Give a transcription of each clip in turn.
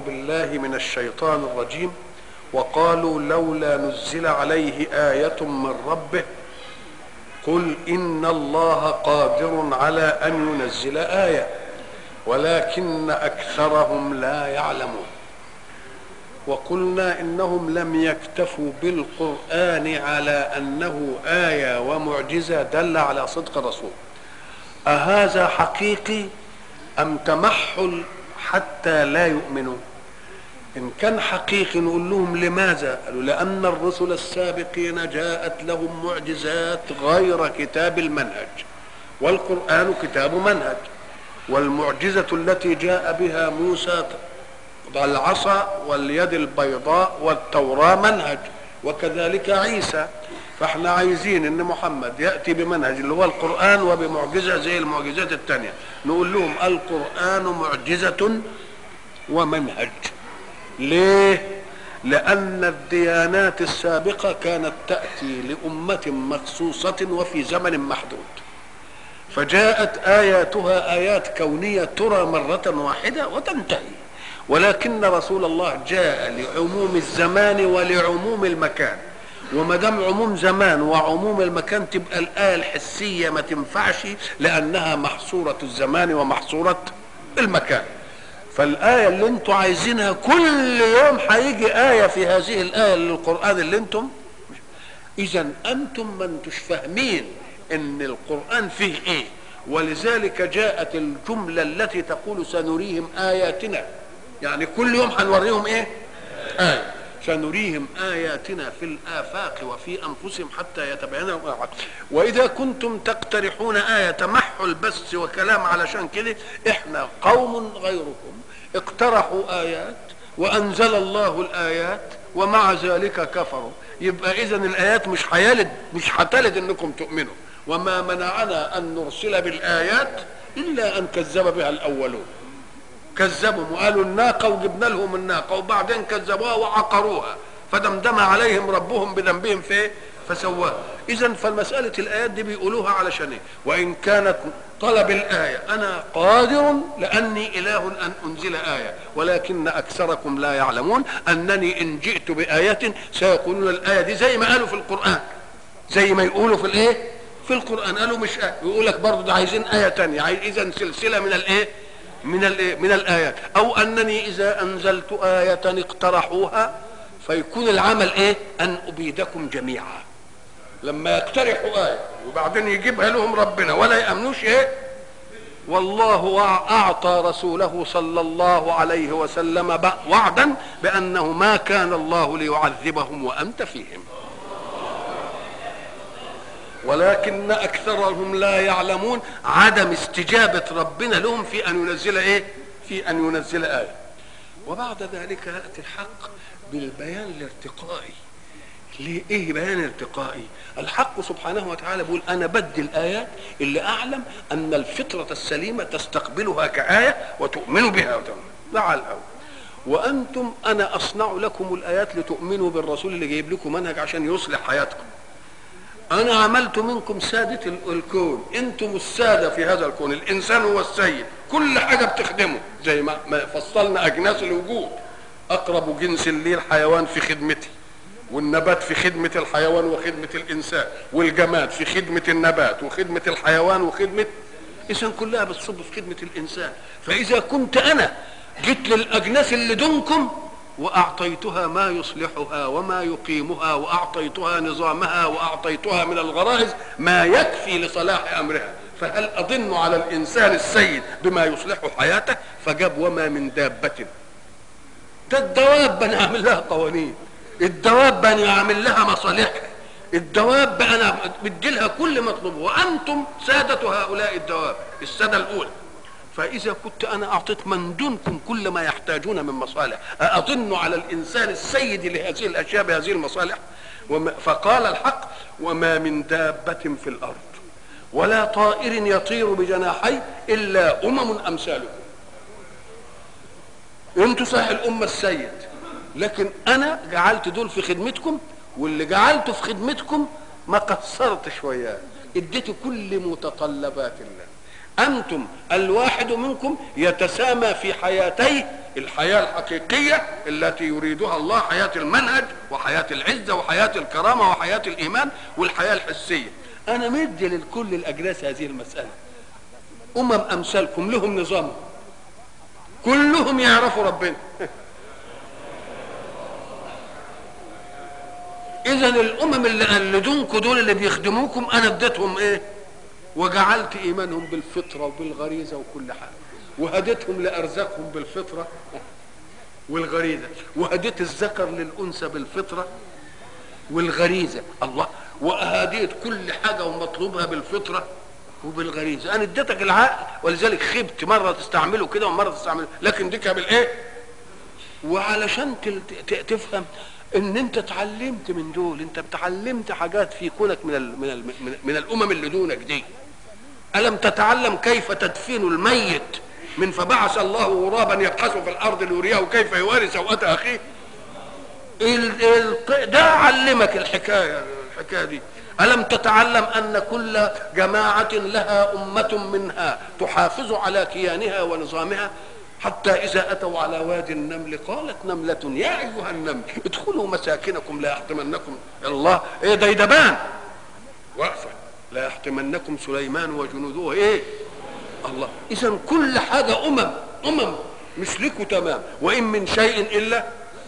بالله من الشيطان الرجيم. وقالوا لولا نزل عليه آية من ربه قل إن الله قادر على أن ينزل آية ولكن أكثرهم لا يعلمون. وقلنا إنهم لم يكتفوا بالقرآن على أنه آية ومعجزة دل على صدق الرسول. أهذا حقيقي أم تمحل حتى لا يؤمنوا؟ إن كان حقيقي نقول لهم لماذا؟ قالوا لأن الرسل السابقين جاءت لهم معجزات غير كتاب المنهج، والقرآن كتاب منهج. والمعجزة التي جاء بها موسى العصا واليد البيضاء والتوراة منهج، وكذلك عيسى. فاحنا عايزين ان محمد يأتي بمنهج اللي هو القرآن وبمعجزة زي المعجزات التانية. نقول لهم القرآن معجزة ومنهج. ليه؟ لأن الديانات السابقة كانت تأتي لأمة مخصوصة وفي زمن محدود، فجاءت آياتها آيات كونية ترى مرة واحدة وتنتهي. ولكن رسول الله جاء لعموم الزمان ولعموم المكان، وما دام عموم زمان وعموم المكان تبقى الآية الحسية ما تنفعش لأنها محصورة الزمان ومحصورة المكان. فالآية اللي انتم عايزينها كل يوم هيجي آية في هذه الآية للقرآن اللي انتم. إذا أنتم ما انتوش فاهمين إن القرآن فيه إيه، ولذلك جاءت الجملة التي تقول سنريهم آياتنا، يعني كل يوم هنوريهم إيه؟ آية. سنريهم آياتنا في الآفاق وفي أنفسهم حتى يتبين لهم. وإذا كنتم تقترحون آية تمحل بس وكلام علشان كده، إحنا قوم غيركم اقترحوا آيات وأنزل الله الآيات ومع ذلك كفروا. يبقى إذن الآيات مش هتلد إنكم تؤمنوا. وما منعنا أن نرسل بالآيات إلا أن كذب بها الأولون. كذبوا وقالوا الناقة وجبنا لهم الناقة وبعدين كذبوها وعقروها فدمدم عليهم ربهم بذنبهم في فسواها. إذن فالمسألة الآيات دي بيقولوها علشان إيه؟ وإن كانت طلب الآية أنا قادر لأني إله أن أنزل آية ولكن أكثركم لا يعلمون أنني إن جئت بآية سيقولون الآية دي زي ما قالوا في القرآن، زي ما يقولوا في الإيه؟ في القرآن قالوا مش آية، يقول لك برضه ده عايزين آية تانية. إذن سلسلة من الإيه؟ من الآيات. أو أنني إذا أنزلت آية اقترحوها فيكون العمل إيه؟ أن أبيدكم جميعا. لما يقترحوا آية وبعدين يجيبها لهم ربنا ولا يأمنوش إيه؟ والله أعطى رسوله صلى الله عليه وسلم وعدا بأنه ما كان الله ليعذبهم وأنت فيهم ولكن أكثرهم لا يعلمون. عدم استجابة ربنا لهم في أن ينزل إيه؟ في أن ينزل آية. وبعد ذلك يأتي الحق بالبيان الارتقائي. ليه بيان ارتقائي؟ الحق سبحانه وتعالى بيقول أنا بدي الآيات اللي أعلم أن الفطرة السليمة تستقبلها كآية وتؤمن بها مع الأول. وأنتم أنا أصنع لكم الآيات لتؤمنوا بالرسول اللي جايب لكم منهج عشان يصلح حياتكم. أنا عملت منكم سادة الكون، أنتم السادة في هذا الكون، الإنسان هو السيد، كل حاجة بتخدمه زي ما فصلنا أجناس الوجود. أقرب جنس لي الحيوان في خدمتي، والنبات في خدمة الحيوان وخدمة الإنسان، والجماد في خدمة النبات وخدمة الحيوان وخدمة إذن كلها بتصب في خدمة الإنسان. فإذا كنت أنا جيت للأجناس اللي دونكم وأعطيتها ما يصلحها وما يقيمها وأعطيتها نظامها وأعطيتها من الغرائز ما يكفي لصلاح أمرها، فهل أظن على الإنسان السيد بما يصلح حياته؟ فجاب وما من دابة. ده الدواب أنا أعمل لها قوانين، الدواب أنا أعمل لها مصالحها، الدواب أنا بدي لها كل مطلوب، وأنتم سادة هؤلاء الدواب السادة الأولى. فإذا كنت أنا أعطيت من دونكم كل ما يحتاجون من مصالح، أظن على الإنسان السيد لهذه الأشياء بهذه المصالح؟ فقال الحق وما من دابة في الأرض ولا طائر يطير بجناحي إلا أمثالكم. أنتم صحيح الأمة السيد، لكن أنا جعلت دول في خدمتكم، واللي جعلته في خدمتكم ما قصرت شوية، اديت كل متطلبات الله. أنتم الواحد منكم يتسامى في حياتيه الحياة الحقيقية التي يريدها الله، حياة المنهج وحياة العزة وحياة الكرامة وحياة الإيمان والحياة الحسية. أنا مدي لكل الأجناس هذه المسألة. أمثالكم لهم نظام، كلهم يعرفوا ربنا. إذا الأمم اللي قلدونكم دول اللي بيخدموكم أنا اديتهم إيه؟ وجعلت إيمانهم بالفطرة وبالغريزة وكل حاجة، وهديتهم لأرزاقهم بالفطرة والغريزة، وهديت الذكر للأنثى بالفطرة والغريزة. الله، وأهديت كل حاجة ومطلوبها بالفطرة وبالغريزة. أنا اديتك العقل، ولذلك خبت مرة تستعمله كده ومرة تستعمله، لكن ديك بالإيه؟ وعلشان تفهم ان انت اتعلمت من دول، انت اتعلمت حاجات في كونك من الامم اللي دونك دي. الم تتعلم كيف تدفن الميت من فبعث الله غرابا يبحث في الارض ليريه كيف يواري سوءة اخيه؟ ده علمك الحكايه دي. الم تتعلم ان كل جماعه لها امه منها تحافظ على كيانها ونظامها، حتى إذا أتوا على وادي النمل قالت نملة يا أيها النمل ادخلوا مساكنكم لا يحطمنكم الله. إيه ده يدبان وقفة، لا يحطمنكم سليمان وجنوده إيه الله. إذا كل حاجة أمم مثلكم تمام. وإن من شيء إلا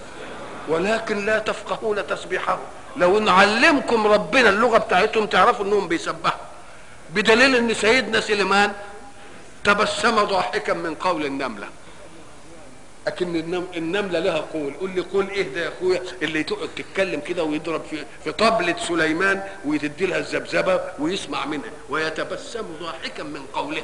ولكن لا تفقهون تسبيحه. لو نعلمكم ربنا اللغة بتاعتهم تعرفوا إنهم بيسبحوا، بدليل إن سيدنا سليمان تبسم ضاحكا من قول النملة. لكن النملة لها قول. قول لي قول ايه ده يا اخويا اللي تقعد تتكلم كده ويضرب في طبلة سليمان ويتدي لها الذبذبة ويسمع منها ويتبسم ضاحكا من قولها؟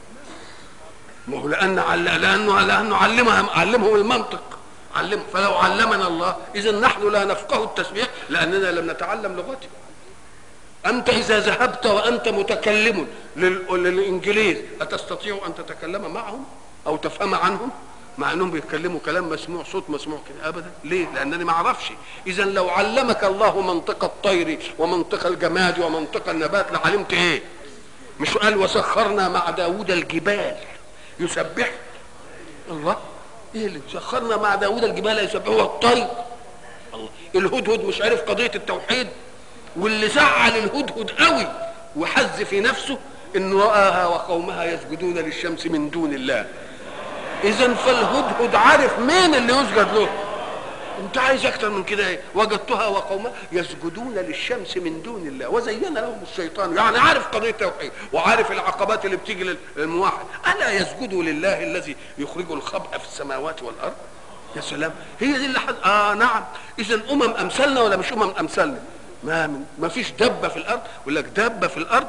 ما هو لانه علمهم المنطق، فلو علمنا الله اذا نحن لا نفقه التسبيح لاننا لم نتعلم لغته. أنت إذا ذهبت وأنت متكلم للإنجليز أتستطيع أن تتكلم معهم أو تفهم عنهم مع أنهم بيتكلموا كلام مسموع، صوت مسموع كده؟ أبدا. ليه؟ لأنني ما أعرفش. إذا لو علمك الله منطق الطير ومنطق الجماد ومنطق النبات لعلمت إيه؟ مش قال وسخرنا مع داود الجبال يسبح الله؟ إيه اللي سخرنا مع داود الجبال يسبح؟ هو الطير الله. الهدهد مش عارف قضية التوحيد، واللي زعل الهدهد قوي وحز في نفسه انه رآها وقومها يسجدون للشمس من دون الله. اذا فالهدهد عارف مين اللي يسجد له. انت عايز اكتر من كده ايه؟ وجدتها وقومها يسجدون للشمس من دون الله وزين لهم الشيطان. يعني عارف قضيه التوحيد وعارف العقبات اللي بتيجي للموحد. الا يسجدوا لله الذي يخرج الخبء في السماوات والارض؟ يا سلام، هي دي اللي نعم. اذا امثالنا ولا مش امثالنا؟ ما فيش دبه في الارض. يقول لك دبه في الارض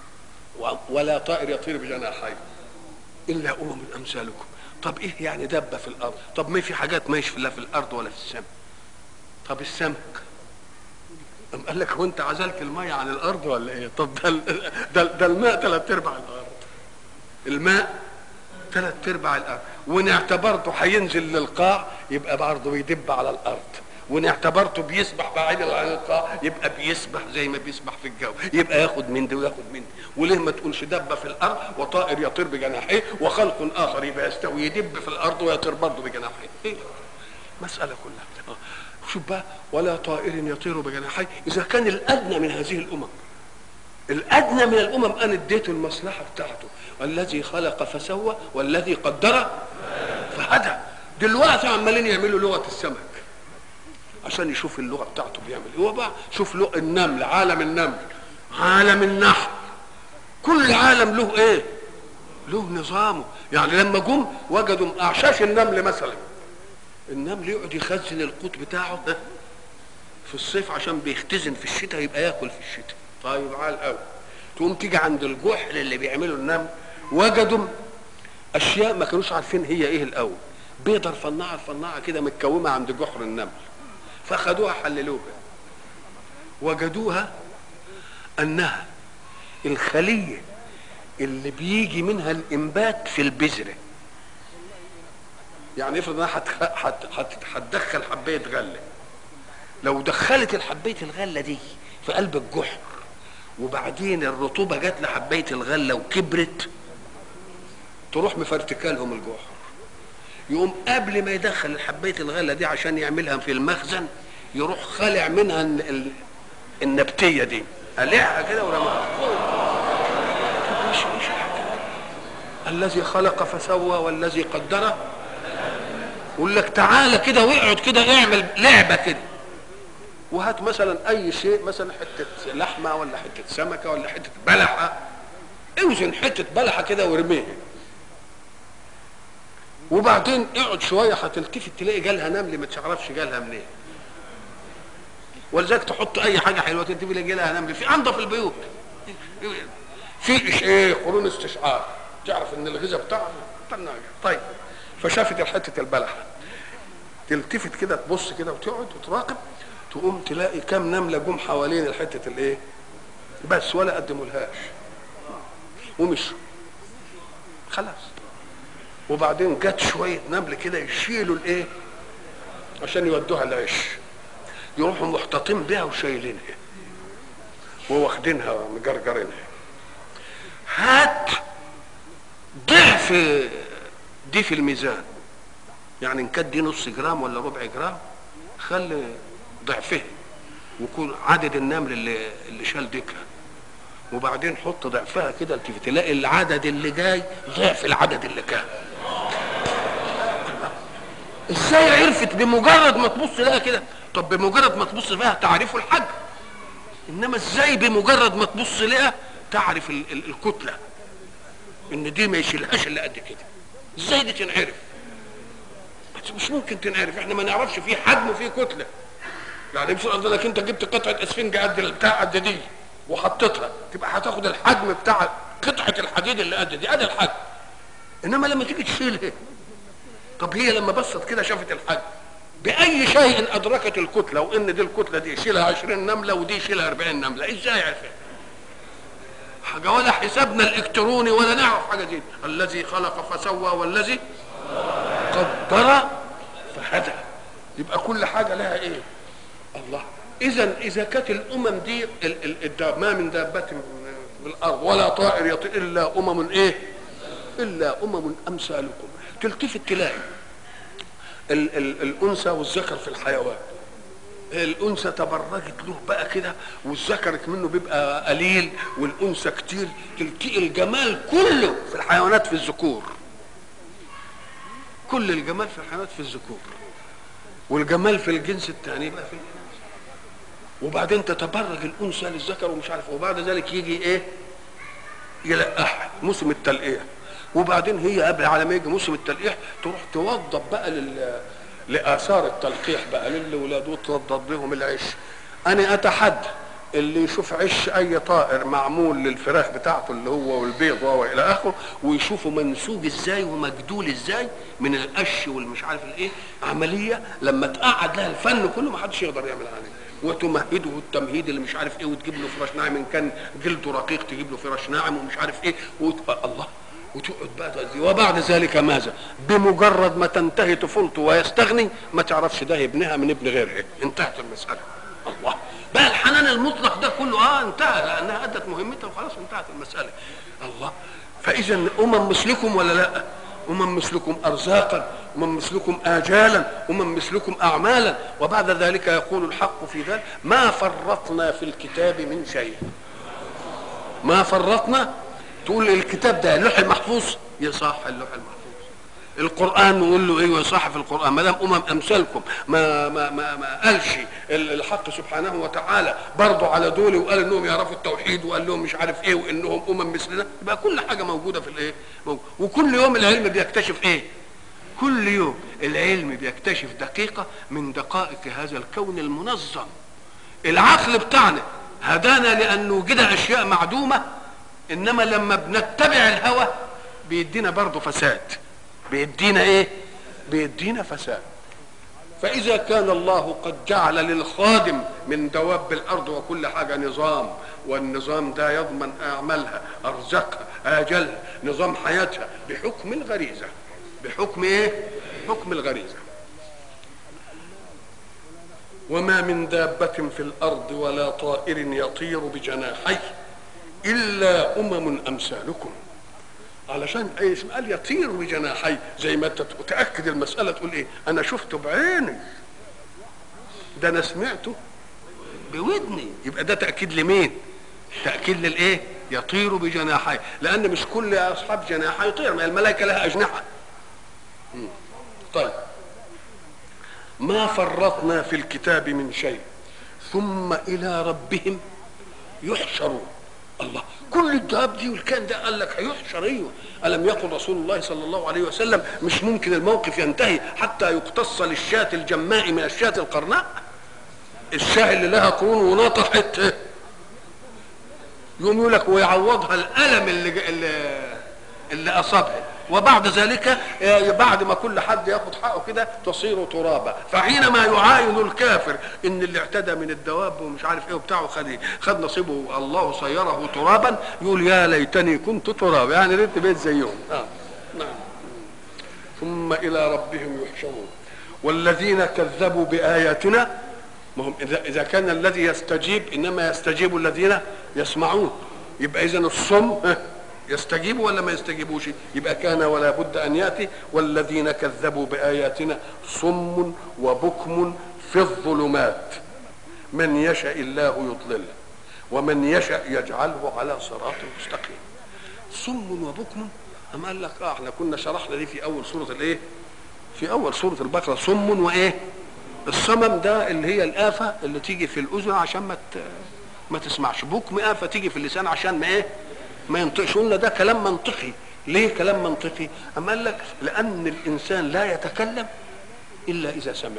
ولا طائر يطير بجناحيه الا امثالكم. طب ايه يعني دبه في الارض؟ طب ما في حاجات ما لا في الارض ولا في السماء. طب السمك قال لك هو انت عزلت الميه عن الارض ولا ايه؟ طب ده الماء 3/4 الارض. الماء 3/4 الارض، وان اعتبرته هينزل للقاع يبقى برضه بيدب على الارض، وان اعتبرته بيسبح بعيد عن القاع يبقى بيسبح زي ما بيسبح في الجو، يبقى ياخد من ده وياخد من ده. وليه ما تقولش دب في الارض وطائر يطير بجناحيه وخلق اخر يبقى يستوي يدب في الارض ويطير برضه بجناحيه؟ ايه مساله كلها. شوف بقى، ولا طائر يطير بجناحيه. اذا كان الادنى من هذه الامم، الادنى من الامم انا اديته المصلحه بتاعته، والذي خلق فسوى والذي قدر فهدى. دلوقتي عمالين يعملوا لغه السمك عشان يشوف اللغه بتاعته بيعمل ايه. هو بقى شوف له النمل، عالم النمل، عالم النحل، كل عالم له ايه؟ له نظامه. يعني لما جم وجدوا اعشاش النمل مثلا، النمل يقعد يخزن القوت بتاعه في الصيف عشان بيختزن في الشتاء يبقى ياكل في الشتاء. طيب عال قوي. تقوم تيجي عند الجحر اللي بيعمله النمل وجدوا اشياء ما كانوش عارفين هي ايه الاول، بيضه رفنعه كده متكومه عند جحر النمل، فاخدوها حللوها وجدوها انها الخليه اللي بيجي منها الانبات في البذره. يعني افرض انها هتدخل حبايه غله، لو دخلت الحبايه الغله دي في قلب الجحر وبعدين الرطوبه جت لحبايه الغله وكبرت، تروح مفرتكالهم الجحر. يقوم قبل ما يدخل حبايه الغله دي عشان يعملها في المخزن يروح خالع منها النبتيه دي، قلعها كده ورماها فوق. الذي خلق فسوى والذي قدر. يقول لك تعالى كده واقعد كده اعمل لعبه كده، وهات مثلا اي شيء، مثلا حته لحمه ولا حته سمكه ولا حته بلحه، اوزن حته بلحه كده وارميها، وبعدين اقعد شويه هتلتفت تلاقي جالها نمل ما تعرفش جالها منين. ولذلك تحط اي حاجه حلوه تنتبه تلاقي جالها نمل في انظف البيوت، في ايه قرون استشعار تعرف ان الغذاء بتاعها الناجح. طيب فشافت حته البلحه، تلتفت كده تبص كده وتقعد وتراقب، تقوم تلاقي كام نمله جم حوالين الحته الايه بس ولا قدمولهاش ومشوا خلاص. وبعدين جت شويه نمل كده يشيلوا الايه عشان يودوها العش، يروحوا محتطين بها وشايلينها وواخدينها مجرجرينها. هات ضعف دي في الميزان، يعني ان كانت دي نص جرام ولا ربع جرام خلي ضعفها ويكون عدد النمل اللي شال ديكها، وبعدين حط ضعفها كده تلاقي العدد اللي جاي ضعف العدد اللي كان. ازاي عرفت؟ بمجرد ما تبص لها كده. طب بمجرد ما تبص لها تعرفوا الحجم، انما ازاي بمجرد ما تبص لها تعرف الكتله ان دي ما يشيلهاش الا قد كده؟ ازاي دي تنعرف؟ مش ممكن تنعرف، احنا ما نعرفش في حجم وفي كتله. يعني بفرض انك انت جبت قطعه اسفنج قد بتاع قد دي وحطيتها، تبقى هتاخد الحجم بتاع قطعه الحديد اللي قد دي، ادي الحجم. انما لما تيجي تشيلها، طب هي لما بصت كده شافت الحجم، باي شيء ادركت الكتله وان دي الكتله دي يشيلها 20 نمله ودي يشيلها 40 نمله؟ ازاي عرفت؟ حاجه ولا حسابنا الالكتروني ولا نعرف حاجه دي. الذي خلق فسوى والذي قدر فهدى. يبقى كل حاجه لها ايه؟ الله. اذا كانت الامم دي ما من دابه في الارض ولا طائر يطير الا امم ايه؟ الا امم امثالكم. تلتفت تلاقي الانثى والذكر في الحيوان، الانثى تبرجت له بقى كده والذكر منه بيبقى قليل والانثى كتير، تلتقي الجمال كله في الحيوانات في الذكور. كل الجمال في الحيوانات في الذكور، والجمال في الجنس الثاني بقى في الاناث. وبعدين تتبرج الانثى للذكر ومش عارف، وبعد ذلك يجي ايه؟ يلقحها موسم التلقيح. وبعدين هي قبل على ما يجي موسم التلقيح تروح توضب بقى لاثار التلقيح بقى للاولاد وتوضب لهم العش. انا اتحدى اللي يشوف عش اي طائر معمول للفراخ بتاعته اللي هو والبيض والى اخره، ويشوفه منسوج ازاي ومجدول ازاي من القش والمش عارف الايه، عمليه لما تقعد لها الفن كله ما حدش يقدر يعمل عليه. وتمهده التمهيد اللي مش عارف ايه، وتجيب له فراش ناعم ان كان جلده رقيق تجيب له فراش ناعم ومش عارف ايه الله. وتقعد بقى تغذيه. وبعد ذلك ماذا؟ بمجرد ما تنتهي طفولته ويستغني ما تعرفش ده ابنها من ابن غيرها، انتهت المساله. الله. بقى الحنان المطلق ده كله انتهى لانها ادت مهمتها وخلاص انتهت المساله. الله. فاذا مثلكم ولا لا؟ مثلكم ارزاقا، مثلكم اجالا، مثلكم اعمالا. وبعد ذلك يقول الحق في ذلك: ما فرطنا في الكتاب من شيء. ما فرطنا. تقول الكتاب ده اللوح المحفوظ، يصح اللوح المحفوظ. القرآن نقول له ايوه صح في القرآن، ما دام امثالكم ما قالش الحق سبحانه وتعالى برضه على دول وقال انهم يعرفوا التوحيد وقال لهم مش عارف ايه وانهم مثلنا، يبقى كل حاجه موجوده في الايه؟ وكل يوم العلم بيكتشف ايه؟ كل يوم العلم بيكتشف دقيقه من دقائق هذا الكون المنظم. العقل بتاعنا هدانا لان نوجد اشياء معدومه، انما لما بنتبع الهوى بيدينا برضه فساد. بيدينا ايه؟ بيدينا فساد. فاذا كان الله قد جعل للخادم من دواب الارض وكل حاجه نظام، والنظام ده يضمن اعمالها، ارزاقها، اجلها، نظام حياتها بحكم الغريزه. بحكم ايه؟ حكم الغريزه. وما من دابه في الارض ولا طائر يطير بجناحيه الا امم امثالكم. علشان اي اسم قال يطير بجناحي، زي ما تاكد المساله تقول ايه؟ انا شفته بعيني، ده انا سمعته بودني. يبقى ده تاكيد لمين؟ تاكيد للايه؟ يطير بجناحي، لان مش كل اصحاب جناح يطير، ما الملائكه لها اجنحه. طيب، ما فرطنا في الكتاب من شيء ثم الى ربهم يحشرون. الله، كل الدهاب دي والكان ده قال لك هيحشر. ايوه، الم يقل رسول الله صلى الله عليه وسلم مش ممكن الموقف ينتهي حتى يقتص للشاة الجماء من الشاة القرناء؟ الشاة اللي لها قرون ونطحت يقوم يقول لك ويعوضها الالم اللي اصابها، وبعد ذلك بعد ما كل حد ياخد حقه كده تصير ترابا. فحينما يعاين الكافر ان اللي اعتدى من الدواب ومش عارف ايه وبتاعه خد نصيبه، الله صيره ترابا، يقول يا ليتني كنت ترابا، يعني ريت بيت زيهم. نعم. ثم الى ربهم يحشرون والذين كذبوا باياتنا. ما هم اذا كان الذي يستجيب انما يستجيب الذين يسمعون، يبقى اذا الصم يستجيبوا ولا ما يستجيبوش؟ يبقى كان ولا بد ان ياتي والذين كذبوا باياتنا صم وبكم في الظلمات من يشاء الله يضلله ومن يشاء يجعله على صراط مستقيم. صم وبكم، أم قال لك احنا كنا شرحنا دي في اول سوره الايه؟ في اول سوره البقره. صم وايه؟ الصمم ده اللي هي الآفة اللي تيجي في الأذن عشان ما تسمعش. بكم آفة تيجي في اللسان عشان ما ايه؟ ما ينطقش. قلنا ده كلام منطقي. ليه كلام منطقي؟ أم قال لك لأن الإنسان لا يتكلم إلا إذا سمع.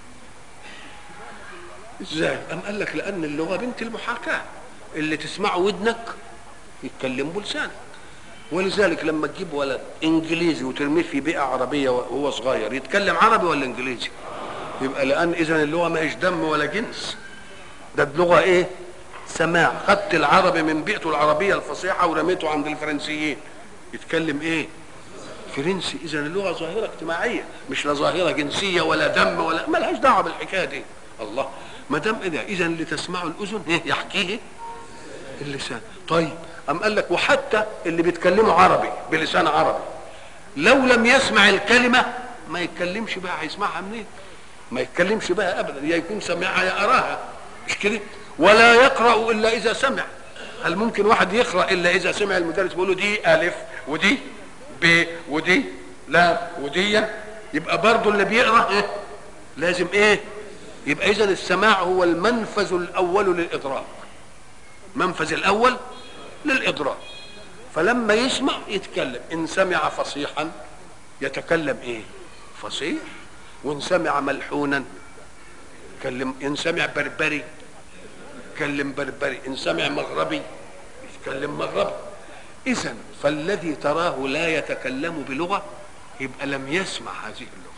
إزاي؟ أم قال لك لأن اللغة بنت المحاكاة، اللي تسمعه ودنك يتكلم بلسانك. ولذلك لما تجيب ولد إنجليزي وترميه في بيئة عربية وهو صغير يتكلم عربي ولا إنجليزي؟ يبقى لأن إذن اللغة ما هيش دم ولا جنس، ده اللغة إيه؟ سماع. خدت العربي من بيئته العربية الفصيحة ورميته عند الفرنسيين يتكلم إيه؟ فرنسي. إذن اللغة ظاهرة اجتماعية، مش لا ظاهرة جنسية ولا دم ولا، ما لهاش دعوة بالحكاية دي. الله، ما دام إيه ده؟ إذن اللي تسمعه الأذن إيه؟ يحكيه اللسان. طيب، أم قال لك وحتى اللي بيتكلموا عربي بلسان عربي لو لم يسمع الكلمة ما يتكلمش بقى، هيسمعها منين؟ ما يتكلمش بها ابدا، يا يكون سمعها يا اراها، مش كده؟ ولا يقرا الا اذا سمع. هل ممكن واحد يقرا الا اذا سمع المدرس بيقول له دي الف ودي ب ودي لا ودي؟ يبقى برضه اللي بيقرا إيه؟ لازم ايه؟ يبقى اذا السماع هو المنفذ الاول للادراك، منفذ الاول للادراك. فلما يسمع يتكلم. ان سمع فصيحا يتكلم ايه؟ فصيح. وان سمع ملحونا يتكلم. ان سمع بربري يتكلم بربري. ان سمع مغربي يتكلم مغربي. اذا فالذي تراه لا يتكلم بلغه يبقى لم يسمع هذه اللغه.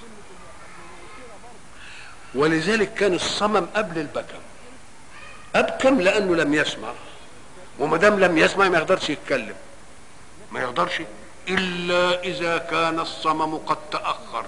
ولذلك كان الصمم قبل البكم. ابكم لانه لم يسمع، وما دام لم يسمع ما يقدرش يتكلم، ما يقدرش الا اذا كان الصمم قد تاخر،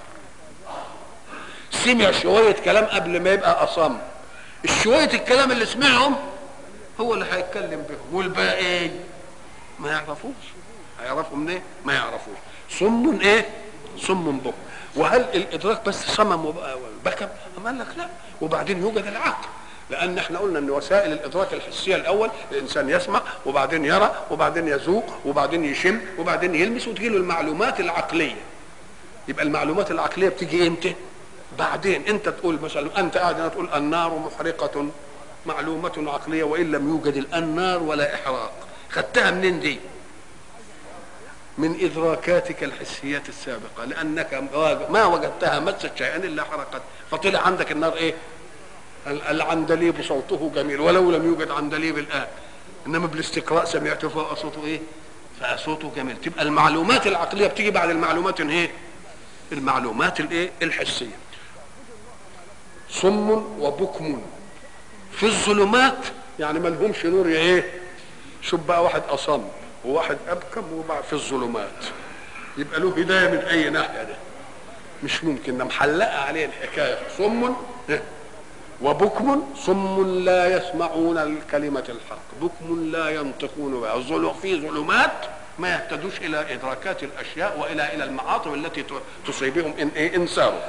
سمع شويه كلام قبل ما يبقى اصم. الشويه الكلام اللي سمعهم هو اللي هيتكلم بهم، والباقي ما يعرفوش. هيعرفوا منين؟ ما يعرفوش. صم ايه؟ صم بكم. وهل الادراك بس صمم وبكم؟ أم قال لك لا، وبعدين يوجد العقل. لان احنا قلنا ان وسائل الادراك الحسيه الاول الانسان يسمع وبعدين يرى وبعدين يذوق وبعدين يشم وبعدين يلمس وتجي له المعلومات العقليه. يبقى المعلومات العقليه بتيجي امتى؟ بعدين. انت تقول مثلا، انت قاعد هنا تقول النار محرقه، معلومه عقليه وان لم يوجد النار ولا احراق. خدتها منين دي؟ من ادراكاتك الحسيات السابقه، لانك ما وجدتها مست شيئا الا حرقت، فطلع عندك النار ايه؟ العندليب صوته جميل ولو لم يوجد عندليب الان، انما بالاستقراء سمعته فصوته ايه؟ فصوته جميل. تبقى المعلومات العقليه بتيجي بعد المعلومات ايه؟ المعلومات الايه؟ الحسيه. صم وبكم في الظلمات، يعني ما لهمش نور ايه؟ شوف بقى، واحد اصم وواحد ابكم وبقى في الظلمات، يبقى له هدايه من اي ناحيه؟ ده مش ممكن، ده محلقه عليه الحكايه. صم وبكم، صم لا يسمعون الكلمة الحق، بكم لا ينطقون بها. في ظلمات ما يهتدوش الى ادراكات الاشياء والى المعاطف التي تصيبهم ان ايه ان ساروا.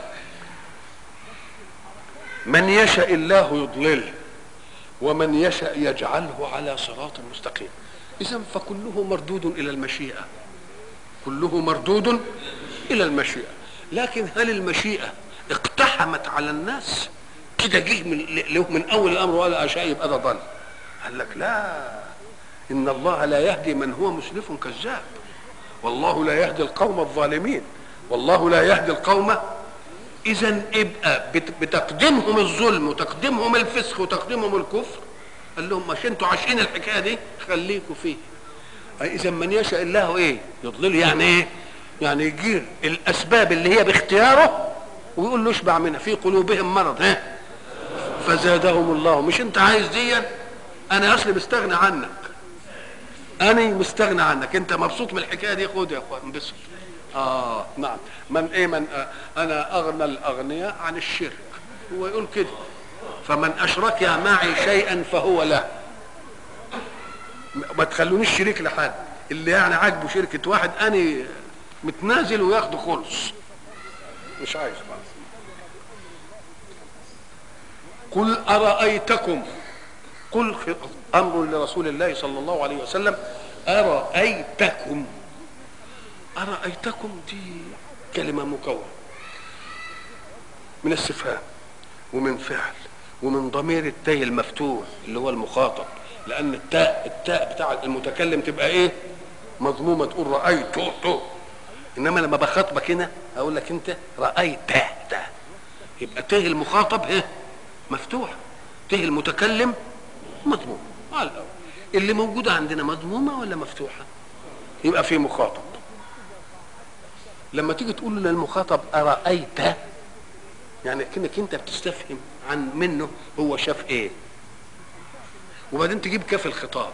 من يشاء الله يضلله ومن يشاء يجعله على صراط مستقيم. اذا فكله مردود الى المشيئه، كله مردود الى المشيئه. لكن هل المشيئه اقتحمت على الناس كده جه من اول الامر ولا اشاء يبقى ده ضل؟ قال لك لا، ان الله لا يهدي من هو مسرف كذاب، والله لا يهدي القوم الظالمين، والله لا يهدي القوم. اذا ابقى بتقديمهم الظلم وتقديمهم الفسق وتقديمهم الكفر، قال لهم مش انتوا عايشين الحكايه دي خليكوا فيه. اذا من يشاء الله ايه يضلل، يعني ايه؟ يعني يجير الاسباب اللي هي باختياره ويقول له اشبع منها، في قلوبهم مرض فزادهم الله. مش انت عايز دي؟ انا اصلي مستغني عنك، انا مستغني عنك، انت مبسوط من الحكايه دي، خد يا اخوان انبسط. نعم. من انا اغنى الاغنياء عن الشرك، هو يقول كده، فمن اشرك معي شيئا فهو له. ما تخلونيش شريك لحد، اللي يعني عاجبه شركه واحد انا متنازل وياخده خلص، مش عايز بقى. قل ارايتكم، قل امر لرسول الله صلى الله عليه وسلم، ارايتكم. ارايتكم دي كلمه مكونه من استفهام ومن فعل ومن ضمير التاء المفتوح اللي هو المخاطب، لان التاء بتاع المتكلم تبقى ايه؟ مضمومه، تقول رايت تو. انما لما بخاطبك هنا اقول لك انت رايت تا، يبقى تاء المخاطب مفتوح، تاء المتكلم مضموم. على الاول اللي موجوده عندنا مضمومه ولا مفتوحه؟ يبقى في مخاطب. لما تيجي تقول للمخاطب ارايت، يعني كأنك انت بتستفهم عن منه هو شاف ايه، وبعدين تجيب كاف الخطاب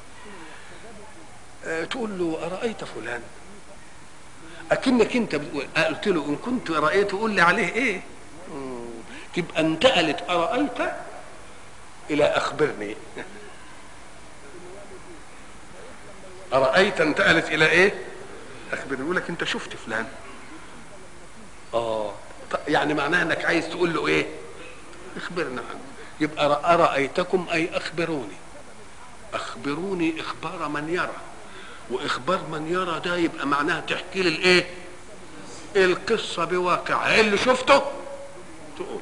تقول له ارايت فلان، اكنك انت قلت له ان كنت رايته قول لي عليه ايه. تبقى انتقلت ارايت الى اخبرني. ارايت انتقلت الى ايه؟ اخبرني. يقول لك انت شفت فلان، يعني معناها انك عايز تقول له ايه؟ اخبرنا عنه. يبقى ارايتكم اي اخبروني، اخبروني اخبار من يرى، واخبار من يرى ده يبقى معناها تحكي لي الايه؟ القصه بواقعها اللي شفته تقول.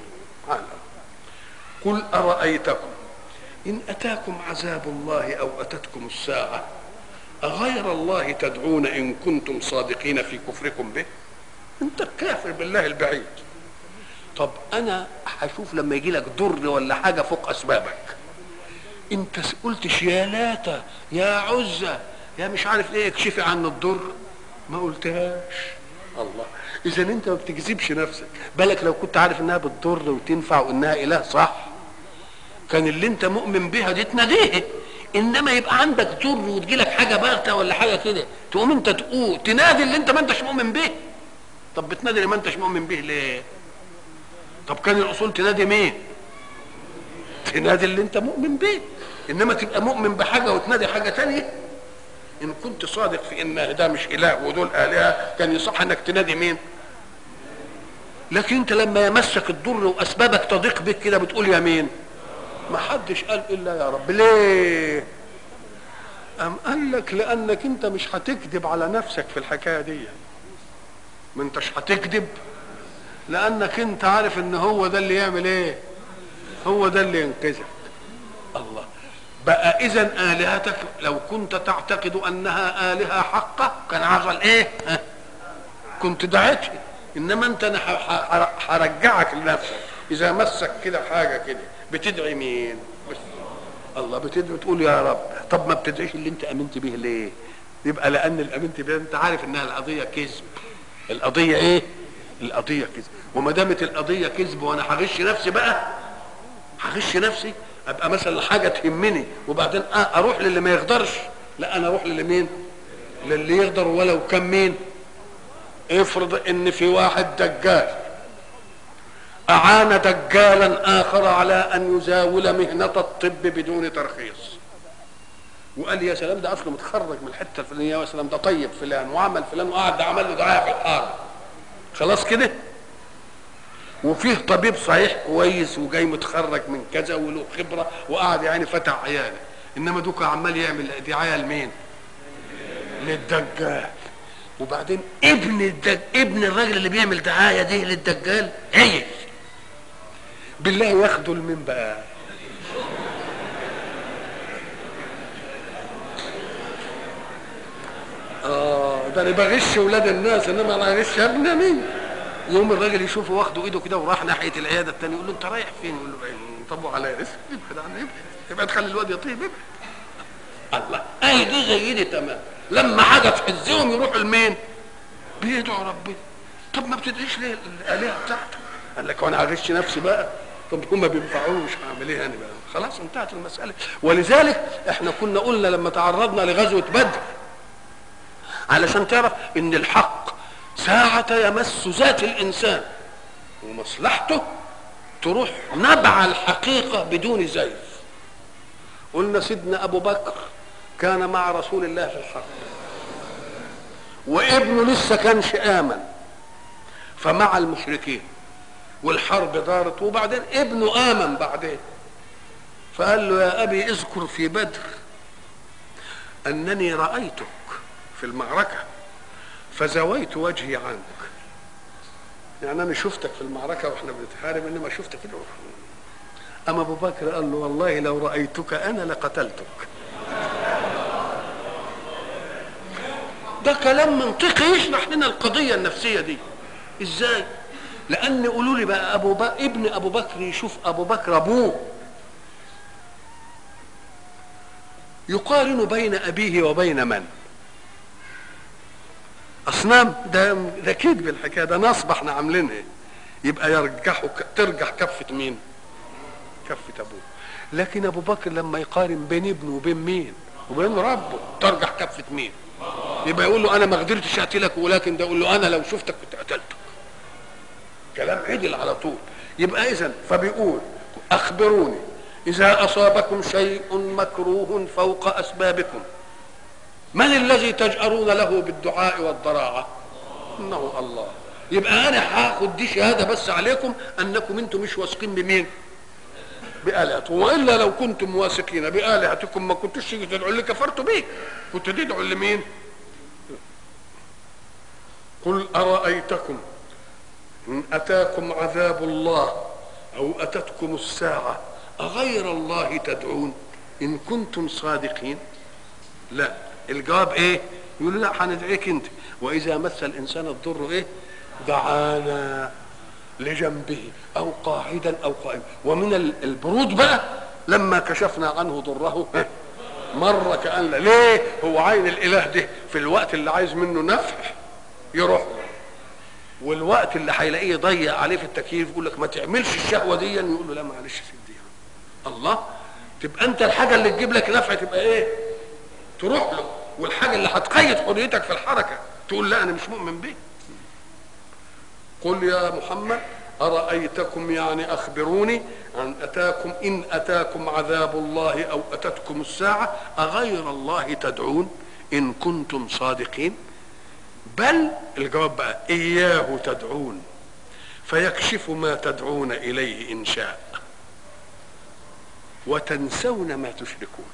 قل ارايتكم ان اتاكم عذاب الله او اتتكم الساعه اغير الله تدعون ان كنتم صادقين في كفركم به. انت كافر بالله البعيد. طب انا هشوف لما يجي لك ضر ولا حاجه فوق اسبابك، انت قلتش يا لاتا يا عزة يا مش عارف ايه اكشفي عن الضر؟ ما قلتهاش. الله. اذا انت ما بتكذبش نفسك، بالك لو كنت عارف انها بتضر وتنفع وانها اله صح كان اللي انت مؤمن بها دي تناديها. انما يبقى عندك ضر وتجي لك حاجه باغته ولا حاجه كده تقوم انت تقول تنادي اللي انت ما انتش مؤمن به. طب بتنادي اللي ما انتش مؤمن به ليه؟ طب كان الاصول تنادي مين؟ تنادي اللي انت مؤمن به. انما تبقى مؤمن بحاجه وتنادي حاجه تانية. ان كنت صادق في ان ده مش اله ودول الهه كان يصح انك تنادي مين؟ لكن انت لما يمسك الضر واسبابك تضيق بك كده بتقول يا مين؟ ما حدش قال الا يا رب. ليه؟ قال لك لانك انت مش هتكذب على نفسك في الحكايه دي. ما انتش هتكذب لانك انت عارف ان هو ده اللي يعمل ايه؟ هو ده اللي ينقذك. الله. بقى اذا الهتك لو كنت تعتقد انها الهه حقه كان عقل ايه؟ كنت دعيتها. انما انت انا هرجعك لنفسك. اذا مسك كده حاجه كده بتدعي مين؟ بس الله. بتدعي تقول يا رب. طب ما بتدعيش اللي انت امنت به ليه؟ يبقى لان اللي امنت به انت عارف انها القضيه كذب. القضيه ايه؟ القضيه كذب. وما دامت القضيه كذب وانا هغش نفسي بقى، هغش نفسي ابقى مثلا حاجه تهمني وبعدين اروح للي ما يقدرش. لا انا اروح للي مين؟ للي يقدر ولو كان مين؟ افرض ان في واحد دجال اعان دجالا اخر على ان يزاول مهنه الطب بدون ترخيص، وقال يا سلام ده اصله متخرج من الحته الفلانيه، يا سلام ده طيب فلان وعمل فلان وقعد ده عمل له دعايه في الحاره، خلاص كده. وفيه طبيب صحيح كويس وجاي متخرج من كذا وله خبره وقعد يعني فتح عياله، انما دوكا عمال يعمل دعايه لمين؟ للدجال. وبعدين ابن الراجل اللي بيعمل دعايه دي للدجال عيل، بالله ياخدوا لمين بقى؟ ده انا بغش ولاد الناس، انما انا اغش ابن مين؟ يوم الراجل يشوفه واخده ايده كده وراح ناحيه العياده الثانيه، يقول له انت رايح فين؟ يقول له طبوا عليا اسف، ابعد عني، ابعد خلي الواد يطيب، ابعد. الله، اي دي زي دي تمام. لما حاجه تحزهم يروحوا لمين؟ بيدعوا ربنا. طب ما بتدعيش ليه الالهه بتاعته؟ قال لك وانا هغش نفسي بقى؟ طب هم ما بينفعوش، هعمل ايه انا بقى؟ خلاص انتهت المساله. ولذلك احنا كنا قلنا لما تعرضنا لغزوه بدر، علشان تعرف ان الحق ساعة يمس ذات الانسان ومصلحته تروح نبع الحقيقة بدون زيف. قلنا سيدنا ابو بكر كان مع رسول الله في الحرب، وابنه لسه كانش امن، فمع المشركين والحرب دارت، وبعدين ابنه امن بعدين، فقال له يا ابي اذكر في بدر انني رايتك في المعركة فزويت وجهي عنك، يعني انا شفتك في المعركة واحنا بنتحارب، انما شفتك كده. اما ابو بكر قال له والله لو رأيتك انا لقتلتك. ده كلام منطقي يشرح لنا القضية النفسية دي ازاي. لان قولوا لي بقى ابن ابو بكر يشوف ابو بكر ابوه يقارن بين ابيه وبين من؟ اصنام. ده كذب الحكايه، ده نصب احنا عاملينها. يبقى ترجح كفه مين؟ كفه ابوه. لكن ابو بكر لما يقارن بين ابنه وبين مين؟ وبين ربه، ترجح كفه مين؟ يبقى يقول له انا ما قدرتش اقتلك، ولكن ده يقول له انا لو شفتك كنت قتلتك. كلام عدل على طول. يبقى اذا فبيقول اخبروني اذا اصابكم شيء مكروه فوق اسبابكم من الذي تجأرون له بالدعاء والضراعة؟ انه الله. يبقى انا هاخد دي شهاده بس عليكم انكم انتم مش واثقين بمين؟ بآلهتكم، والا لو كنتم واثقين بآلهتكم ما كنتوش تيجوا تدعوا اللي كفرتوا بيه، كنتوا تدعوا لمين؟ قل أرأيتكم إن أتاكم عذاب الله أو أتتكم الساعة أغير الله تدعون إن كنتم صادقين؟ لا، الجواب ايه؟ يقول لا هندعيك انت. واذا مس الانسان الضر ايه؟ دعانا لجنبه او قاعدا او قائما. ومن البرود بقى لما كشفنا عنه ضره مر كأن ليه؟ هو عين الاله ده في الوقت اللي عايز منه نفع يروح له، والوقت اللي هيلاقيه يضيع عليه في التكييف يقول لك ما تعملش الشهوه دي، يقول له لا معلش سيدي. الله، تبقى انت الحاجه اللي تجيب لك نفع تبقى ايه؟ تروح له، والحاجه اللي هتقيد حريتك في الحركه تقول لا انا مش مؤمن بيه. قل يا محمد ارايتكم يعني اخبروني ان اتاكم عذاب الله او اتتكم الساعه اغير الله تدعون ان كنتم صادقين؟ بل الجواب بقى اياه تدعون فيكشف ما تدعون اليه ان شاء وتنسون ما تشركون.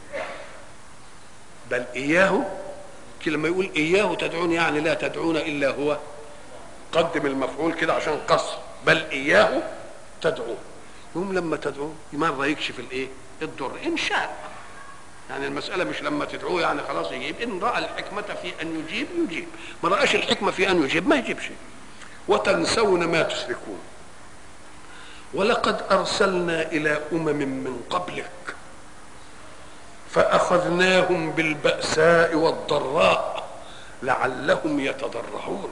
بل إياه، لما يقول إياه تدعون يعني لا تدعون إلا هو، قدم المفعول كده عشان قصر. بل إياه تدعون، يوم لما تدعون مرة يكشف الإيه؟ الضر إن شاء. يعني المسألة مش لما تدعوه يعني خلاص يجيب، إن رأى الحكمة في أن يجيب يجيب، ما رأش الحكمة في أن يجيب ما يجيبش. وتنسون ما تشركون. ولقد أرسلنا إلى من قبلك فأخذناهم بالبأساء والضراء لعلهم يتضرعون.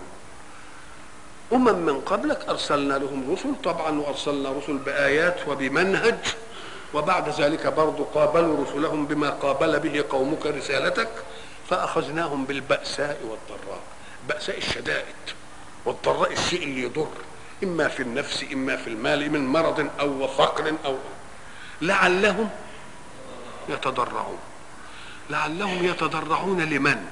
من قبلك أرسلنا لهم رسل طبعا، وأرسلنا رسل بآيات وبمنهج، وبعد ذلك برضو قابلوا رسلهم بما قابل به قومك رسالتك، فأخذناهم بالبأساء والضراء. بأساء الشدائد، والضراء الشيء اللي يضر، إما في النفس إما في المال، من مرض أو فقر أو لعلهم يتضرعون. لعلهم يتضرعون لمن؟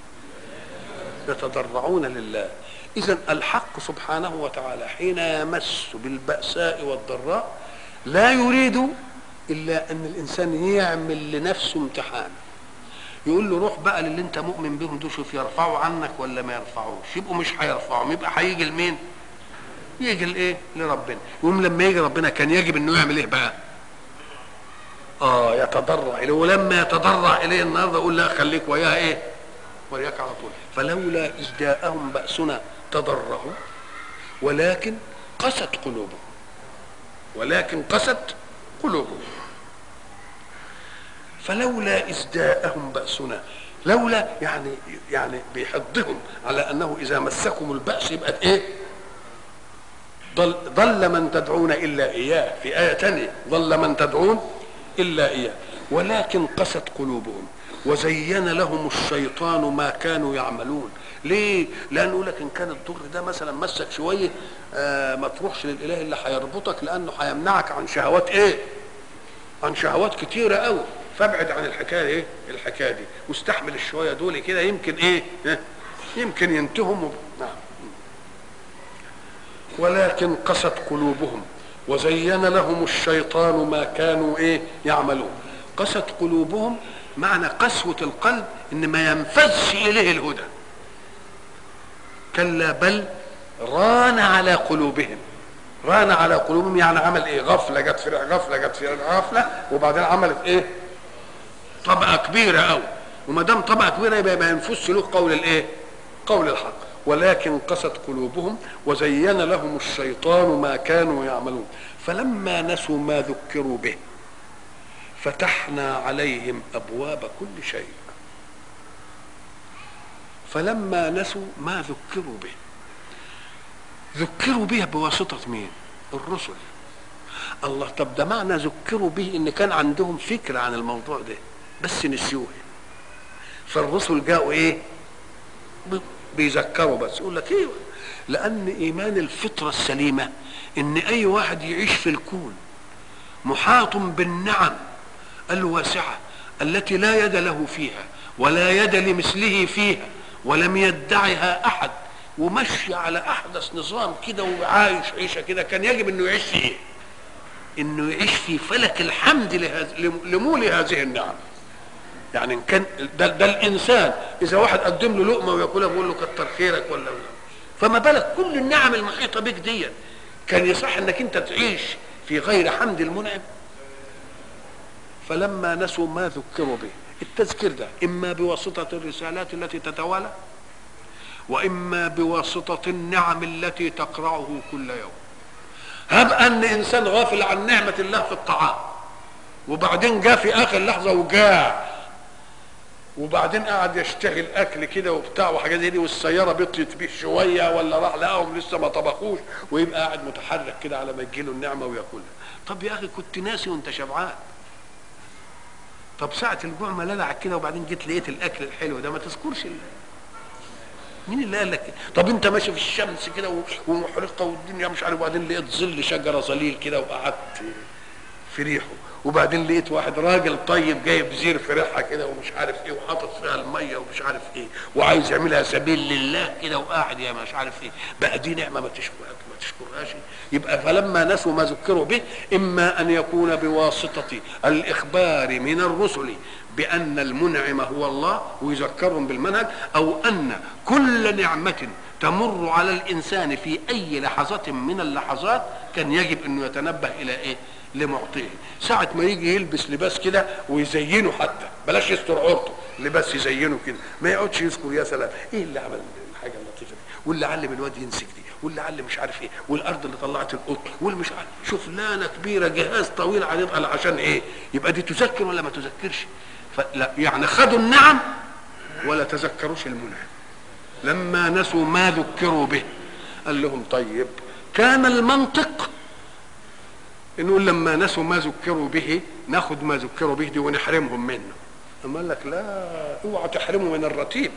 يتضرعون لله. إذن الحق سبحانه وتعالى حين يمس بالبأساء والضراء لا يريد إلا أن الإنسان يعمل لنفسه امتحان، يقول له روح بقى للي انت مؤمن بهم دول، شوف يرفعوا عنك ولا ما يرفعوش. يبقوا مش هيرفعوا، يبقى هيجي لمين؟ يجي لايه؟ لربنا. يقوم لما يجي ربنا كان يجب انه يعمل ايه بقى؟ يتضرع اليه. ولما يتضرع اليه النهارده يقول لا خليك وياها ايه؟ وياك على طول. فلولا إذ جاءهم بأسنا تضرعوا ولكن قست قلوبهم. ولكن قست قلوبهم. فلولا إذ جاءهم بأسنا، لولا يعني بيحضهم على أنه إذا مسكم البأس يبقى إيه؟ ضل من تدعون إلا إياه. في آية تانية ضل من تدعون إلا إياه ولكن قست قلوبهم وزين لهم الشيطان ما كانوا يعملون. ليه؟ لأنه يقول لك إن كان الضر ده مثلا مسك شوية ما تروحش للإله اللي هيربطك، لأنه هيمنعك عن شهوات إيه؟ عن شهوات كتيرة قوي. فابعد عن الحكاية إيه؟ الحكاية دي واستحمل الشوية دول كده، يمكن إيه؟ يمكن ينتهم. نعم. ولكن قست قلوبهم وزين لهم الشيطان ما كانوا إيه؟ يعملون. قست قلوبهم معنى قسوة القلب إن ما ينفذش إليه الهدى. كلا بل ران على قلوبهم. ران على قلوبهم يعني عمل ايه؟ غفله جت في غفله جت في غفله، وبعدين عملت ايه؟ طبقه كبيره قوي. وما دام طبقه كبيره يبقى ما ينفذش له قول الايه؟ قول الحق. ولكن قست قلوبهم وزين لهم الشيطان ما كانوا يعملون. فلما نسوا ما ذكروا به فتحنا عليهم ابواب كل شيء. فلما نسوا ما ذكروا به، ذكروا به بواسطة مين؟ الرسل. الله. طب ده معنى ذكروا به ان كان عندهم فكرة عن الموضوع ده بس نسيوه. فالرسل جاءوا ايه؟ بيذكروا بس. يقول لك ايوه، لان ايمان الفطرة السليمة ان اي واحد يعيش في الكون محاط بالنعم الواسعة التي لا يد له فيها ولا يد لمثله فيها ولم يدعها احد، ومشي على احدث نظام كده وعايش عيشه كده، كان يجب انه يعيش في ايه؟ انه يعيش في فلك الحمد لمول هذه النعم. يعني ان كان ده الانسان اذا واحد قدم له لقمه وياكلها بيقول له كتر خيرك ولا، فما بالك كل النعم المحيطه بك دي كان يصح انك انت تعيش في غير حمد المنعم. فلما نسوا ما ذكروا به، التذكير ده اما بواسطه الرسالات التي تتوالى واما بواسطه النعم التي تقرعه كل يوم. هب ان انسان غافل عن نعمه الله في الطعام وبعدين جاء في اخر لحظه وجاع وبعدين قعد يشتهي الاكل كده وبتاع وحاجات زي دي، والسياره بطيت بيه شويه ولا راح لقاهم لسه ما طبخوش، ويبقى قاعد متحرك كده على ما تجيله النعمه وياكلها. طب يا اخي كنت ناسي وانت شبعان. طب ساعه الجوع ما لدعك كده وبعدين جيت لقيت الاكل الحلو ده، ما تذكرش الله. مين اللي قال لك؟ طب انت ماشي في الشمس كده ومحرقه والدنيا مش عارف، وبعدين لقيت ظل شجره ظليل كده وقعدت في ريحه، وبعدين لقيت واحد راجل طيب جايب زير في ريحها كده ومش عارف ايه وحاطط فيها الميه ومش عارف ايه وعايز يعملها سبيل لله كده وقاعد يا مش عارف ايه، بقى دي نعمه ما تشكرهاش. يبقى فلما نسوا ما ذكروا به اما ان يكون بواسطه الاخبار من الرسل بان المنعم هو الله ويذكرهم بالمنهج، او ان كل نعمه تمر على الانسان في اي لحظه من اللحظات كان يجب انه يتنبه الى ايه؟ لمعطيه. ساعة ما يجي يلبس لباس كده ويزينه، حتى بلاش يستر عورته، لباس يزينه كده، ما يقعدش يذكر يا سلام ايه اللي عمل الحاجه اللطيفه دي، واللي علم الواد ينسك دي، واللي علم مش عارف ايه، والارض اللي طلعت القط، واللي مش عارف شغلانه كبيره جهاز طويل عليه عشان ايه؟ يبقى دي تذكر ولا ما تذكرش؟ فلا يعني خدوا النعم ولا تذكروش المنعم. لما نسوا ما ذكروا به قال لهم طيب كان المنطق نقول لما نسوا ما ذكروا به ناخد ما ذكروا به دي ونحرمهم منه. اما قال لك لا، اوعى تحرموا من الرتيب،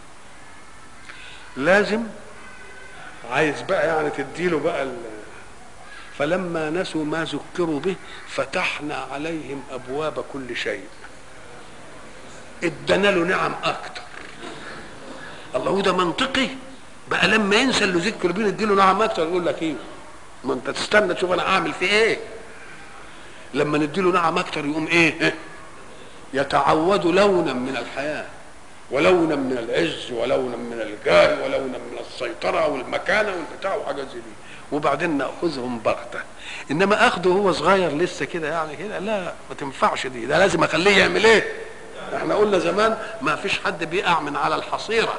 لازم عايز بقى يعني تديله بقى فلما نسوا ما ذكروا به فتحنا عليهم ابواب كل شيء. ادانا له نعم اكتر. الله، وده منطقي بقى لما ينسى اللي ذكر بيه نديله نعم اكتر يقول لك ايه؟ ما انت تستنى تشوف انا اعمل فيه ايه. لما نديله نعم اكتر يقوم ايه؟ يتعود لونا من الحياه، ولونا من العز، ولونا من الجاه، ولونا من السيطره والمكانه والبتاع وحاجات زي دي. وبعدين ناخذهم بغته. انما اخده هو صغير لسه كده يعني كده، لا ما تنفعش دي، ده لازم اخليه يعمل ايه؟ احنا قلنا زمان ما فيش حد بيقع من على الحصيره،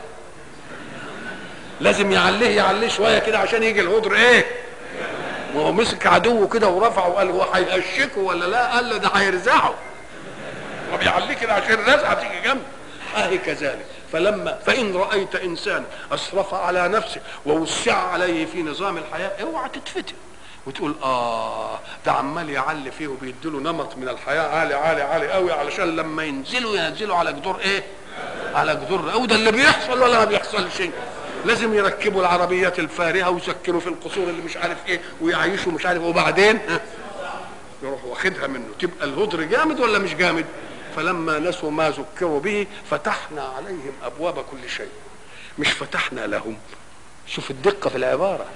لازم يعليه شويه كده عشان يجي الهدر ايه؟ وهو مسك عدوه كده ورفعه وقال هو هيهشكه ولا لا؟ قال له ده هيرزعه، وبيعليه كده عشان الرزعه تيجي جنبه. اهي كذلك. فإن رأيت إنسان أسرف على نفسه ووسع عليه في نظام الحياة، اوعى تتفتن وتقول ده عمال يعلي فيه وبيديله نمط من الحياة عالي عالي عالي قوي، علشان لما ينزلوا على جدور ايه؟ على جدور. او ده اللي بيحصل ولا ما بيحصل شيء؟ لازم يركبوا العربيات الفارهة ويسكنوا في القصور اللي مش عارف ايه ويعيشوا مش عارف، وبعدين يروح واخدها منه. تبقى الهدر جامد ولا مش جامد؟ فلما نسوا ما ذكروا به فتحنا عليهم ابواب كل شيء. مش فتحنا لهم، شوف الدقه في العباره،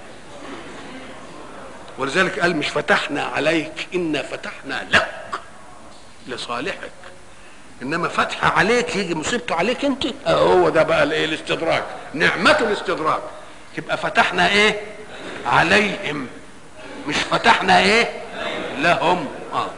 ولذلك قال مش فتحنا عليك، انا فتحنا لك لصالحك. انما فتح عليك يجي مصيبته عليك انت، هو ده بقى الايه؟ الاستدراج، نعمه الاستدراج. تبقى فتحنا ايه؟ عليهم، مش فتحنا ايه؟ لهم.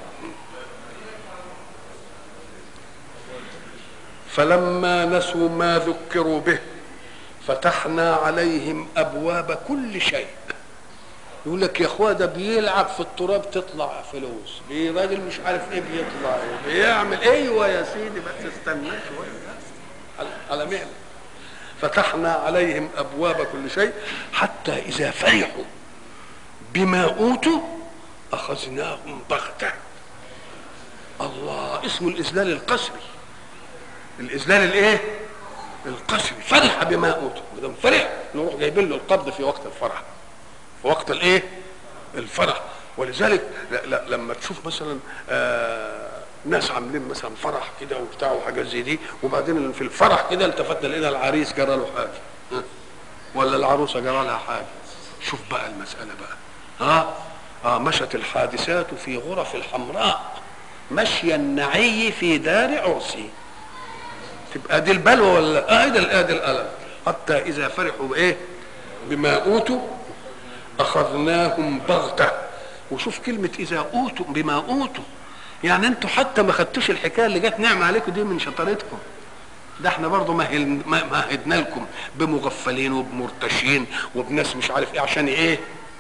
فلما نسوا ما ذكروا به فتحنا عليهم ابواب كل شيء. يقول لك يا اخويا ده بيلعب في التراب تطلع فلوس، راجل مش عارف ايه بيطلع ايه بيعمل. ايوه يا سيدي بس استنى شويه على مهله. فتحنا عليهم ابواب كل شيء حتى اذا فرحوا بما اوتوا اخذناهم بغته. الله، اسمه الاذلال القسري. الاذلال الايه؟ القسري. فرح بما اوتوا، ما دام فرح نروح جايبين له القبض في وقت الفرح، في وقت الايه؟ الفرح. ولذلك لما تشوف مثلا ناس عاملين مثلا فرح كده وبتاع وحاجات زي دي، وبعدين في الفرح كده التفتنا لقينا العريس جرى له حاجه ولا العروسه جرى لها حاجه. شوف بقى المساله بقى. مشت الحادثات في غرف الحمراء مشي النعي في دار عرسي. تبقى دي البلوى ولا ادي الالم. حتى اذا فرحوا بايه؟ بما اوتوا اخذناهم بغته. وشوف كلمه اذا اوتوا بما اوتوا، يعني انتوا حتى ما خدتوش الحكايه اللي جت نعمه عليكم دي من شطارتكم، ده احنا برضه مهدنا لكم بمغفلين وبمرتشين وبناس مش عارف ايه عشان ايه؟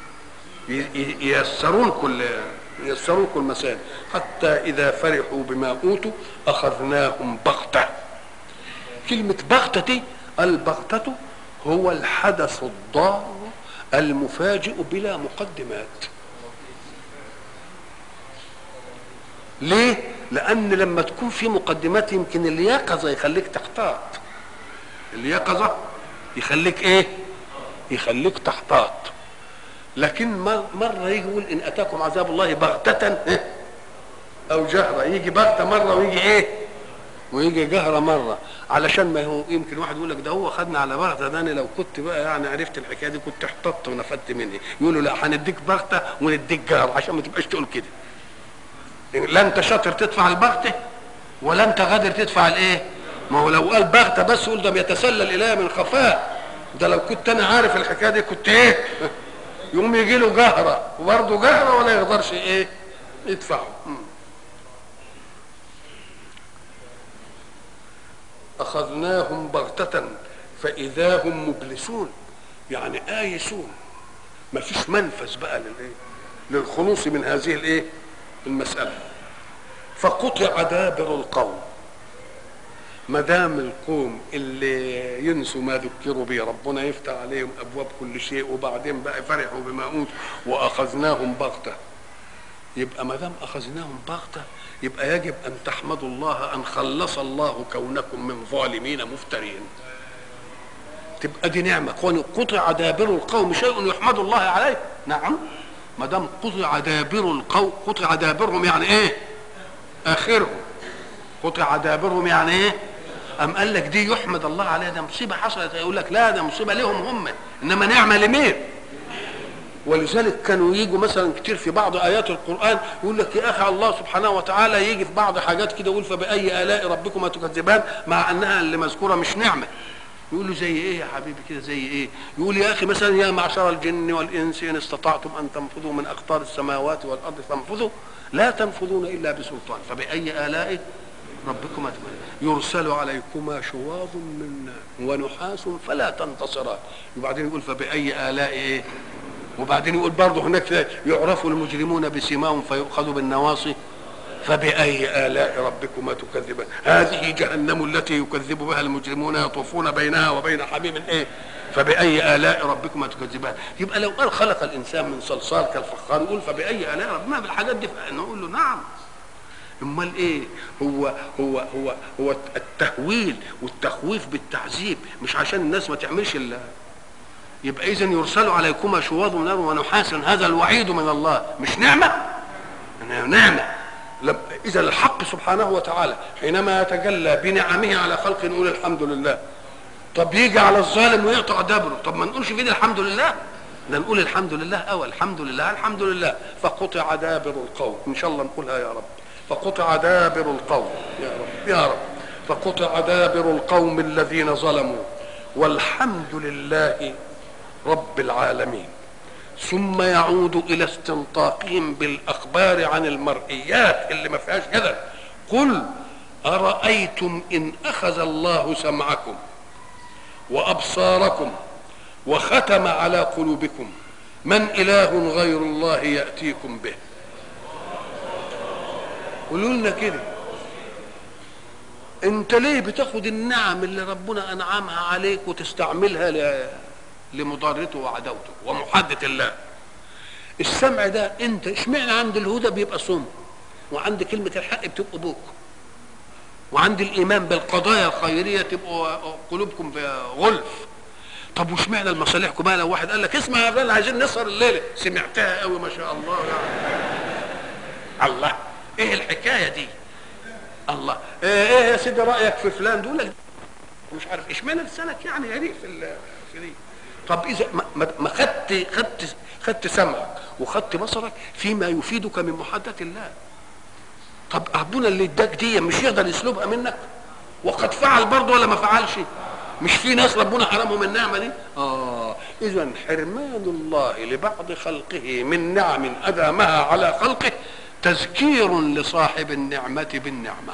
ييسرون كل مسائل. حتى اذا فرحوا بما اوتوا اخذناهم بغته. كلمه بغته دي، البغته هو الحدث الضار المفاجئ بلا مقدمات. ليه؟ لان لما تكون في مقدمات يمكن اليقظه يخليك تحتاط. اليقظه يخليك ايه؟ يخليك تحتاط. لكن مره يجي يقول ان اتاكم عذاب الله بغته او جهره، يجي بغته مره ويجي ايه؟ ويجي جهره مره. علشان ما هو يمكن واحد يقول لك ده هو خدنا على بغته، ده انا لو كنت بقى يعني عرفت الحكايه دي كنت احتطت ونفدت مني. يقولوا لا هنديك بغته ونديك جهره عشان ما تبقاش تقول كده. لا انت شاطر تدفع البغته ولا انت قادر تدفع الايه؟ ما هو لو قال بغته بس يقول ده بيتسلل اليها من خفاء، ده لو كنت انا عارف الحكايه دي كنت ايه؟ يقوم يجي له جهره وبرضه جهره ولا يقدرش ايه؟ يدفعه. اخذناهم بغته فاذا هم مبلسون، يعني آيسون، ما فيش منفذ بقى للايه؟ للخلوص من هذه الايه؟ المسألة. فقطع دابر القوم. ما دام القوم اللي ينسوا ما ذكروا به ربنا يفتح عليهم ابواب كل شيء، وبعدين بقى فرحوا بما اوتوا واخذناهم بغته. يبقى ما دام اخذناهم بغته يبقى يجب ان تحمدوا الله ان خلص الله كونكم من ظالمين مفترين. تبقى دي نعمه. قطع دابر القوم شيء يحمد الله عليه. نعم، ما دام قطع دابر القوم، قطع دابرهم يعني ايه؟ اخرهم. قطع دابرهم يعني ايه؟ أم قال لك دي يحمد الله عليها، ده مصيبة حصلت، يقول لك لا ده مصيبة لهم هم، إنما نعمة لمين؟ ولذلك كانوا يجوا مثلا كتير في بعض آيات القرآن يقول لك يا أخي الله سبحانه وتعالى يجي في بعض حاجات كده يقول فبأي آلاء ربكما تكذبان، مع أنها اللي مذكورة مش نعمة. يقول له زي ايه يا حبيبي كده، زي ايه؟ يقول يا اخي مثلا يا معشر الجن والانس ان استطعتم ان تنفذوا من اقطار السماوات والارض فانفذوا لا تنفذون الا بسلطان فباي الاء ربكما تكذبان يرسل عليكما شواظ من نار ونحاس فلا تنتصران. وبعدين يقول فباي الاء ايه؟ وبعدين يقول برضه هناك يعرف المجرمون بسيماهم فيؤخذوا بالنواصي فبأي آلاء ربكما تكذبان هذه جهنم التي يكذب بها المجرمون يطوفون بينها وبين حميم ايه فبأي آلاء ربكما تكذبان. يبقى لو قال خلق الإنسان من صلصال كالفخار يقول فبأي آلاء ربكما بالحاجات دي نقول له نعم. امال ايه؟ هو التهويل والتخويف بالتعذيب مش عشان الناس ما تعملش يبقى اذا يرسل عليكما شواظ من نار ونحاس هذا الوعيد من الله مش نعمة؟ نعمة. إذا الحق سبحانه وتعالى حينما يتجلى بنعمه على خلقه نقول الحمد لله. طب يجي على الظالم ويقطع دبره، طب ما نقولش فيه الحمد لله، ده نقول الحمد لله أول الحمد لله الحمد لله. فقطع دابر القوم، إن شاء الله نقولها يا رب. فقطع دابر القوم يا رب يا رب. فقطع دابر القوم الذين ظلموا والحمد لله رب العالمين. ثم يعود الى استنطاقهم بالاخبار عن المرئيات اللي ما فيهاش جدل. قل ارايتم ان اخذ الله سمعكم وابصاركم وختم على قلوبكم من اله غير الله ياتيكم به. قولوا لنا كده انت ليه بتاخد النعم اللي ربنا انعمها عليك وتستعملها لمضارته وعداوته ومحادة الله؟ السمع ده انت اشمعنى عند الهدى بيبقى صم، وعند كلمة الحق بتبقوا بوك، وعند الايمان بالقضايا الخيرية تبقوا قلوبكم غلف. طب واشمعنى المصالحكم بقى؟ لو واحد قال لك اسمع يا فلان عايزين نسهر الليلة سمعتها قوي ما شاء الله يعني. الله ايه الحكاية دي؟ الله ايه يا سيدي رأيك في فلان؟ دول مش عارف اشمعنى لسانك يعني غريب في دي. طب اذا ما خدت سمعك وخدت بصرك فيما يفيدك من محادة الله، طب ابونا اللي اداك دي مش يقدر يسلبها منك؟ وقد فعل برضه ولا ما فعلش؟ مش في ناس ربنا حرمهم النعمه دي؟ اذا حرمان الله لبعض خلقه من نعم ادامها على خلقه تذكير لصاحب النعمه بالنعمه،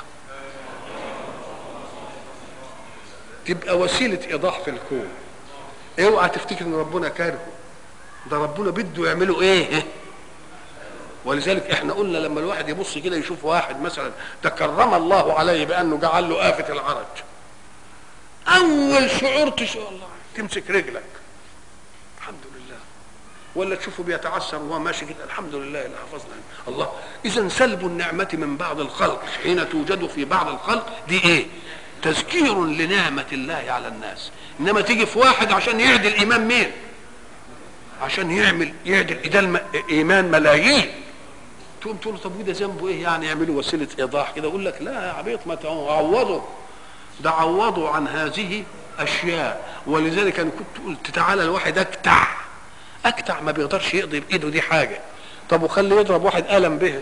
تبقى وسيله ايضاح في الكون. اوعى تفتكر ان ربنا كارهه، ده ربنا بده يعمله ايه. ولذلك احنا قلنا لما الواحد يبص كده يشوف واحد مثلا تكرم الله عليه بانه جعل له آفة العرج، اول شعور الله تمسك رجلك الحمد لله، ولا تشوفه بيتعسر وهو ماشي كده الحمد لله اللي حفظنا الله. اذا سلب النعمة من بعض الخلق حين توجد في بعض الخلق دي ايه؟ تذكير لنعمة الله على الناس. انما تيجي في واحد عشان يعدل ايمان مين؟ عشان يعدل ايمان ملايين، تقوم تقول طب وده ذنبه ايه يعني يعملوا وسيله ايضاح كده؟ اقول لك لا يا عبيط، ما تعوضوا، ده عوضوا عن هذه اشياء. ولذلك انا كنت قلت تعالى الواحد اكتع ما بيقدرش يقضي بايده دي حاجه، طب وخلي يضرب واحد قلم به.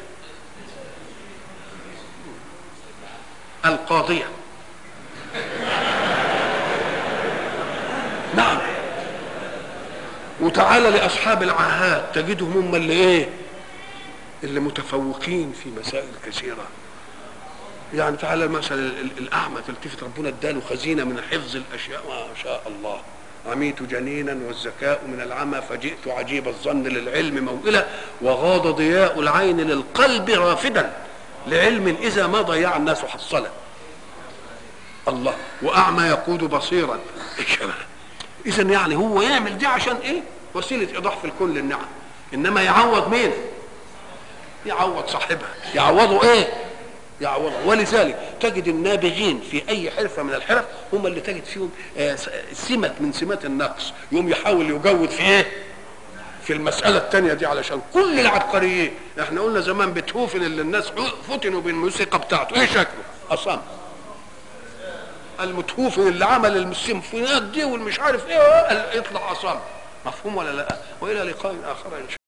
القاضيه نعم. وتعالى لاصحاب العاهات تجدهم هم اللي ايه؟ اللي متفوقين في مسائل كثيره. يعني تعالى مثلا الاعمى تلتفت ربنا اداله خزينه من حفظ الاشياء ما شاء الله. عميت جنينا والذكاء من العمى فجئت عجيب الظن للعلم موئلا وغاض ضياء العين للقلب رافدا لعلم اذا ما ضيع الناس حصلا. الله واعمى يقود بصيرا. اذا يعني هو يعمل دي عشان ايه؟ وسيله ايضاح في الكون للنعم. انما يعوض مين؟ يعوض صاحبها. يعوضوا ايه؟ يعوضوا. ولذلك تجد النابغين في اي حرفه من الحرف هم اللي تجد فيهم سمه من سمات النقص، يوم يحاول يجود في ايه؟ في المساله الثانيه دي علشان كل العبقريين. احنا قلنا زمان بيتهوفن اللي الناس فتنوا بالموسيقى بتاعته ايه شكله؟ اصم. المتهوفن اللي عمل السيمفونيات دي والمش عارف ايه يطلع اصم. مفهوم ولا لا؟ والى لقاء اخر ان شاء الله.